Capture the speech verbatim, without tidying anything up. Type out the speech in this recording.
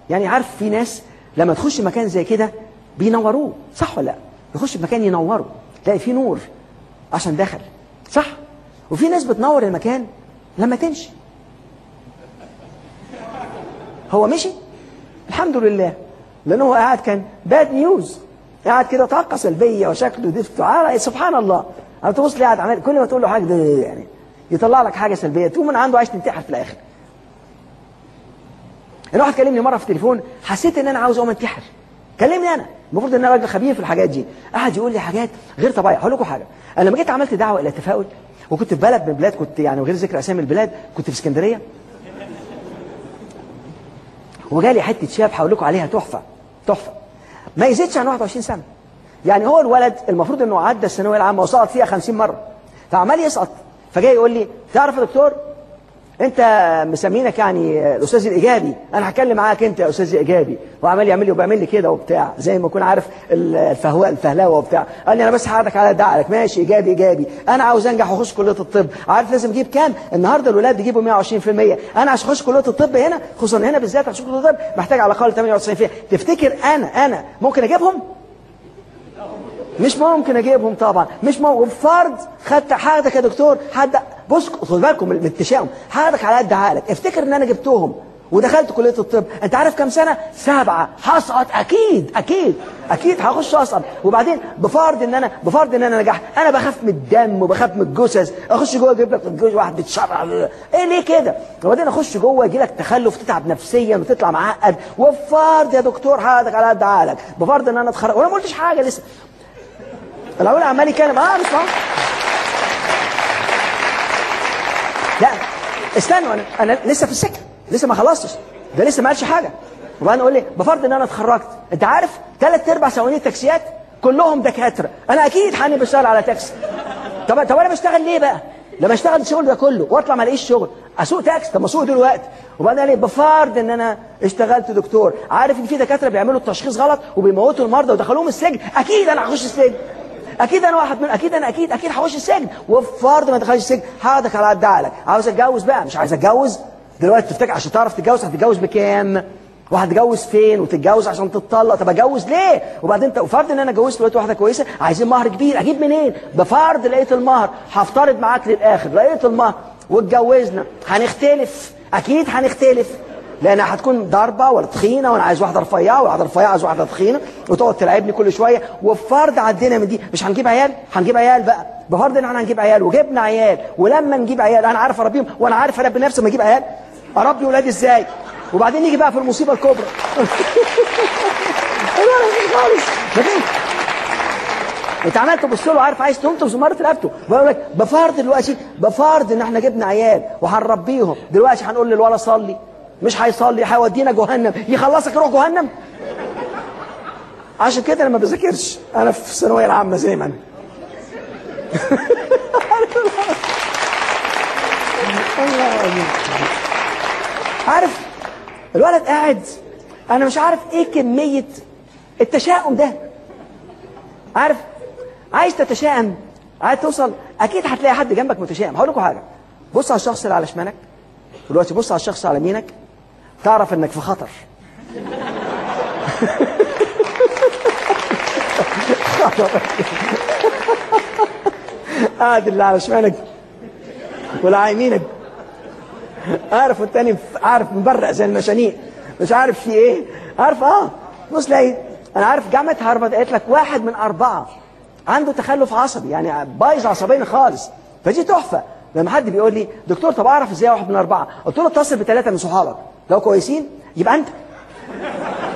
يعني عارف في ناس لما تخش مكان زي كده بينوروه، صح ولا لا؟ يخش في مكان ينوره، تلاقي فيه نور عشان دخل، صح؟ وفي ناس بتنور المكان لما تمشي. هو مشي الحمد لله، لانه هو قاعد كان باد نيوز، قاعد كده طاقه سلبيه وشكله دفته، سبحان الله. انا تبص لي قاعد عمال كل ما تقول له حاجه ده يعني يطلع لك حاجه سلبيه، تقوم من عنده عايز تنتحر في الاخر. انا واحد كلمني مره في التليفون، حسيت ان انا عاوز اقوم انتحر. كلمني انا، المفروض ان انا راجل خبير في الحاجات دي، قاعد يقول لي حاجات غير طبيعيه. هقول لكم حاجه، انا لما جيت عملت دعوه الى التفاؤل وكنت في بلد من البلاد، كنت يعني وغير ذكر اسامي البلاد، كنت في اسكندريه، وجالي حته شاب هقول لكم عليها تحفه تحفه، ما يزيدش عن واحد وعشرين سنه. يعني هو الولد المفروض انه عدى الثانويه العامه وسقط فيها خمسين مره، فعمال يسقط، فجاي يقول لي تعرف يا دكتور انت مسمينك يعني الاستاذ الايجابي، انا هتكلم معاك انت يا استاذ الايجابي، وعمال يعمل لي وبيعمل لي كده وبتاع زي ما يكون عارف الفهواء الفهلاوه وبتاع. قال لي انا بس هقعدك على دعلك، ماشي ايجابي ايجابي، انا عاوز انجح واخش كليه الطب، عارف لازم اجيب كام؟ النهارده الولاد بيجيبوا مية وعشرين في المية، انا عشان اخش كليه الطب هنا خصوصا هنا بالذات عشان كليه الطب محتاج على الاقل ثمانية وتسعين في المية. تفتكر انا انا ممكن اجيبهم؟ مش ممكن اجيبهم طبعا، مش ممكن. فرض خدت حاجتك يا دكتور، حد بص خد بالكم من التشاؤم، حاجتك على قد عقلك، افتكر ان انا جبتهم ودخلت كليه الطب، انت عارف كام سنه؟ سبعه، هسقط اكيد اكيد اكيد هخش اسقط. وبعدين بفرض ان انا بفرض ان انا نجحت، انا بخاف من الدم وبخاف من الجثث، اخش جوه اجيب لك الجثث واحد بيتشرع، ايه ليه كده؟ وبعدين اخش جوه يجي لك تخلف، تتعب نفسيا وتطلع معقد. وبفرض يا دكتور حاجتك على قد عقلك، بفرض ان انا اتخرج وانا ما قلتش حاجه لسه، الاول عمال يتكلم اه مش فاهم. لا استنوا، انا انا لسه في السكه، لسه ما خلصتش، ده لسه ما قالش حاجه. وبعدين اقول لي بفرض ان انا اتخرجت، انت عارف ثلاث ارباع سواقين التاكسيات كلهم دكاتره، انا اكيد حاني بشتغل على تاكسي. طب طب انا بشتغل ليه بقى؟ لما اشتغل الشغل ده كله واطلع ما الاقيش شغل، اسوق تاكسي، طب ما اسوق دلوقتي. وبعدين قال لي بفرض ان انا اشتغلت دكتور، عارف ان في دكاتره بيعملوا التشخيص غلط وبيموتوا المرضى ودخلوهم السجن، اكيد انا هخش السجن، اكيد انا واحد من اكيد انا اكيد اكيد هخش السجن. وفرض ما دخلش السجن هقعدك على قد عقلك. عاوز اتجوز بقى، مش عايز اتجوز دلوقتي، تفتكر عشان تعرف تتجوز هتتجوز بكام؟ وهتتجوز فين؟ وتتجوز عشان تتطلق، طب اتجوز ليه؟ وبعدين وفرض ان انا اتجوزت دلوقتي واحده كويسه، عايزين مهر كبير، اجيب منين؟ بفرض لقيت المهر، هفترض معاك للاخر لقيت المهر واتجوزنا، هنختلف اكيد هنختلف، لانها هتكون ضربه ولا تخينه، وانا عايز واحده رفيعه وواحده رفيعه عايز واحده تخينه، وتقعد تلعبني كل شويه. وفرض عدينا من دي، مش هنجيب عيال؟ هنجيب عيال بقى، بفرض ان احنا هنجيب عيال وجبنا عيال، ولما نجيب عيال انا عارف اربيهم وانا عارف اربي نفسي، ما اجيب عيال اربي ولادي ازاي؟ وبعدين نيجي بقى في المصيبه الكبرى. خالص انت عمال تبص له عارف عايز تنطز ومرت رقبته. بقول لك بفرض دلوقتي بفرض ان احنا جبنا عيال وهنربيهم، دلوقتي هنقول للولد صلي، مش هيصلي هيودينا جهنم، يخلصك يروح جهنم. عشان كده انا ما بذاكرش، انا في الثانويه العامه زي ما انا. عارف الولد قاعد، انا مش عارف ايه كميه التشاؤم ده. عارف عايز تتشائم، عايز توصل، اكيد هتلاقي حد جنبك متشائم. هقول لكم حاجه، بص على الشخص اللي على شمالك دلوقتي، بص على الشخص على يمينك، تعرف انك في خطر. خطر. قاعد اللي على شمالك واللي على يمينك عارف، والتاني عارف مبرق زي المشانيق، مش عارف في ايه، عارف اه بص لاقي. انا عارف جامعه هارفارد قالت لك واحد من اربعه عنده تخلف عصبي، يعني بايظ عصبيا خالص. فدي تحفه. لما حد بيقول لي دكتور طب اعرف ازاي واحد من اربعه، قلت له اتصل بثلاثه من صحابك، لو كويسين يبقى انت.